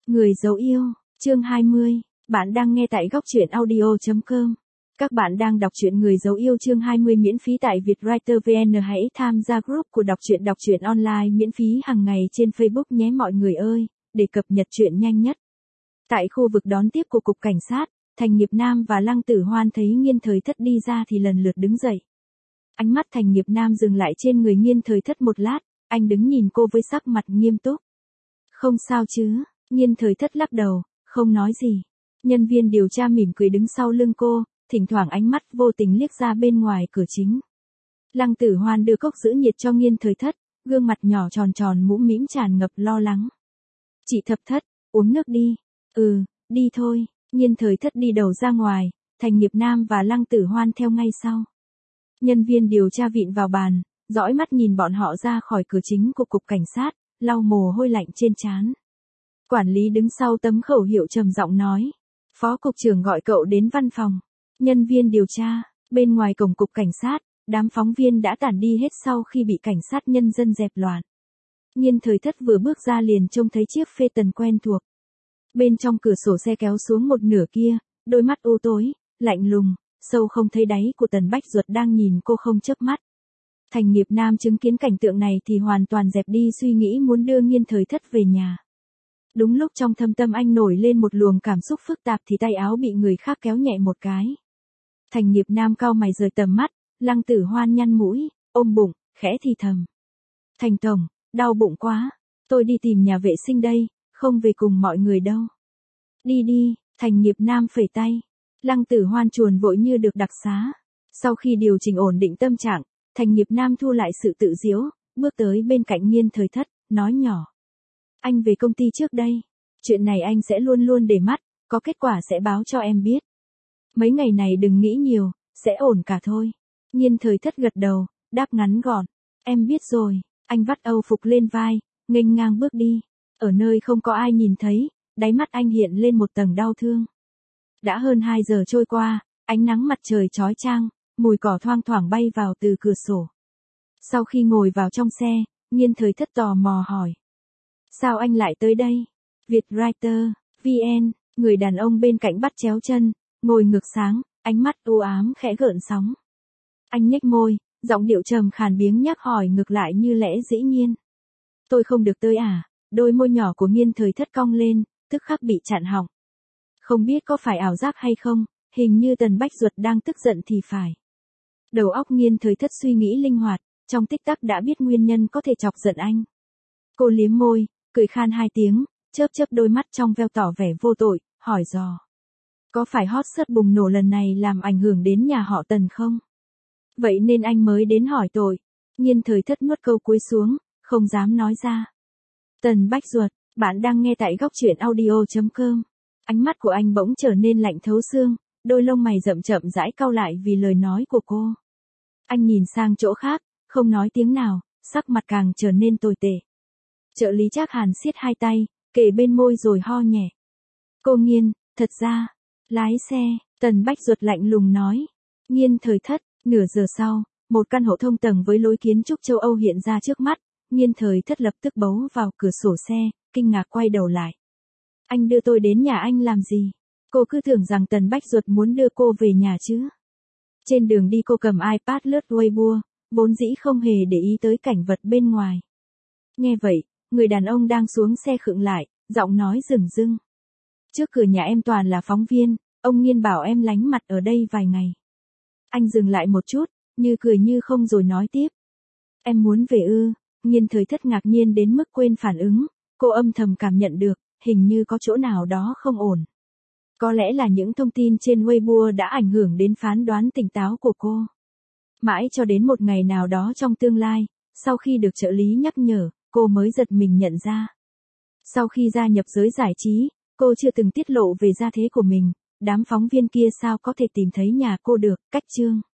Người dấu yêu, chương 20, bạn đang nghe tại góc truyện audio.com. Các bạn đang đọc truyện Người dấu yêu chương 20 miễn phí tại Vietwriter VN. Hãy tham gia group của đọc truyện online miễn phí hàng ngày trên Facebook nhé mọi người ơi, để cập nhật truyện nhanh nhất. Tại khu vực đón tiếp của Cục Cảnh sát, Thành Nghiệp Nam và Lăng Tử Hoan thấy Nghiên Thời Thất đi ra thì lần lượt đứng dậy. Ánh mắt Thành Nghiệp Nam dừng lại trên người Nghiên Thời Thất một lát, anh đứng nhìn cô với sắc mặt nghiêm túc. Không sao chứ? Nghiên Thời Thất lắc đầu, không nói gì. Nhân viên điều tra mỉm cười đứng sau lưng cô, thỉnh thoảng ánh mắt vô tình liếc ra bên ngoài cửa chính. Lăng Tử Hoan đưa cốc giữ nhiệt cho Nghiên Thời Thất, gương mặt nhỏ tròn tròn mũm mĩm tràn ngập lo lắng. Chị Thập Thất, uống nước đi. Ừ, đi thôi. Nghiên Thời Thất đi đầu ra ngoài, Thành Nghiệp Nam và Lăng Tử Hoan theo ngay sau. Nhân viên điều tra vịn vào bàn, dõi mắt nhìn bọn họ ra khỏi cửa chính của Cục Cảnh sát, lau mồ hôi lạnh trên trán. Quản lý đứng sau tấm khẩu hiệu trầm giọng nói. Phó cục trưởng gọi cậu đến văn phòng. Nhân viên điều tra, bên ngoài cổng Cục Cảnh sát, đám phóng viên đã tản đi hết sau khi bị cảnh sát nhân dân dẹp loạn. Nghiên Thời Thất vừa bước ra liền trông thấy chiếc Phaeton quen thuộc. Bên trong cửa sổ xe kéo xuống một nửa kia, đôi mắt u tối, lạnh lùng, sâu không thấy đáy của Tần Bách Duật đang nhìn cô không chớp mắt. Thành Nghiệp Nam chứng kiến cảnh tượng này thì hoàn toàn dẹp đi suy nghĩ muốn đưa Nghiên Thời Thất về nhà. Đúng lúc trong thâm tâm anh nổi lên một luồng cảm xúc phức tạp thì tay áo bị người khác kéo nhẹ một cái. Thành Nghiệp Nam cau mày rời tầm mắt, Lăng Tử Hoan nhăn mũi, ôm bụng, khẽ thì thầm. Thành tổng, đau bụng quá, tôi đi tìm nhà vệ sinh đây, không về cùng mọi người đâu. Đi đi, Thành Nghiệp Nam phẩy tay. Lăng Tử Hoan chuồn vội như được đặc xá. Sau khi điều chỉnh ổn định tâm trạng, Thành Nghiệp Nam thu lại sự tự giễu, bước tới bên cạnh Nghiên Thời Thất, nói nhỏ. Anh về công ty trước đây. Chuyện này anh sẽ luôn luôn để mắt, có kết quả sẽ báo cho em biết. Mấy ngày này đừng nghĩ nhiều, sẽ ổn cả thôi. Nghiên Thời Thất gật đầu, đáp ngắn gọn. Em biết rồi, anh vắt âu phục lên vai, nghênh ngang bước đi. Ở nơi không có ai nhìn thấy, đáy mắt anh hiện lên một tầng đau thương. Đã hơn 2 giờ trôi qua, ánh nắng mặt trời chói chang, mùi cỏ thoang thoảng bay vào từ cửa sổ. Sau khi ngồi vào trong xe, Nghiên Thời Thất tò mò hỏi. Sao anh lại tới đây? Vietwriter, VN, người đàn ông bên cạnh bắt chéo chân, ngồi ngược sáng, ánh mắt u ám khẽ gợn sóng. Anh nhếch môi, giọng điệu trầm khàn biếng nhắc hỏi ngược lại như lẽ dĩ nhiên. Tôi không được tới à? Đôi môi nhỏ của Nghiên Thời Thất cong lên, tức khắc bị chặn họng. Không biết có phải ảo giác hay không, hình như Tần Bách Duật đang tức giận thì phải. Đầu óc Nghiên Thời Thất suy nghĩ linh hoạt, trong tích tắc đã biết nguyên nhân có thể chọc giận anh. Cô liếm môi, cười khan 2 tiếng, chớp chớp đôi mắt trong veo tỏ vẻ vô tội, hỏi dò. Có phải hot search bùng nổ lần này làm ảnh hưởng đến nhà họ Tần không? Vậy nên anh mới đến hỏi tội. Nghiên Thời Thất nuốt câu cuối xuống, không dám nói ra. Tần Bách Duật, bạn đang nghe tại góc truyện audio.com. Ánh mắt của anh bỗng trở nên lạnh thấu xương, đôi lông mày rậm chậm rãi cau lại vì lời nói của cô. Anh nhìn sang chỗ khác, không nói tiếng nào, sắc mặt càng trở nên tồi tệ. Trợ lý Trác Hàn siết 2 tay, kề bên môi rồi ho nhẹ. Cô Nghiên, thật ra, lái xe, Tần Bách Duật lạnh lùng nói. Nghiên Thời Thất, nửa giờ sau, một căn hộ thông tầng với lối kiến trúc châu Âu hiện ra trước mắt, Nghiên Thời Thất lập tức bấu vào cửa sổ xe, kinh ngạc quay đầu lại. Anh đưa tôi đến nhà anh làm gì? Cô cứ tưởng rằng Tần Bách Duật muốn đưa cô về nhà chứ. Trên đường đi cô cầm iPad lướt Weibo, vốn dĩ không hề để ý tới cảnh vật bên ngoài. Nghe vậy, người đàn ông đang xuống xe khựng lại, giọng nói rừng rưng. Trước cửa nhà em toàn là phóng viên, ông Nghiên bảo em lánh mặt ở đây vài ngày. Anh dừng lại một chút, như cười như không rồi nói tiếp. Em muốn về ư? Nghiên Thời Thất ngạc nhiên đến mức quên phản ứng, cô âm thầm cảm nhận được, hình như có chỗ nào đó không ổn. Có lẽ là những thông tin trên Weibo đã ảnh hưởng đến phán đoán tỉnh táo của cô. Mãi cho đến một ngày nào đó trong tương lai, sau khi được trợ lý nhắc nhở, cô mới giật mình nhận ra. Sau khi gia nhập giới giải trí, cô chưa từng tiết lộ về gia thế của mình, đám phóng viên kia sao có thể tìm thấy nhà cô được, cách chương.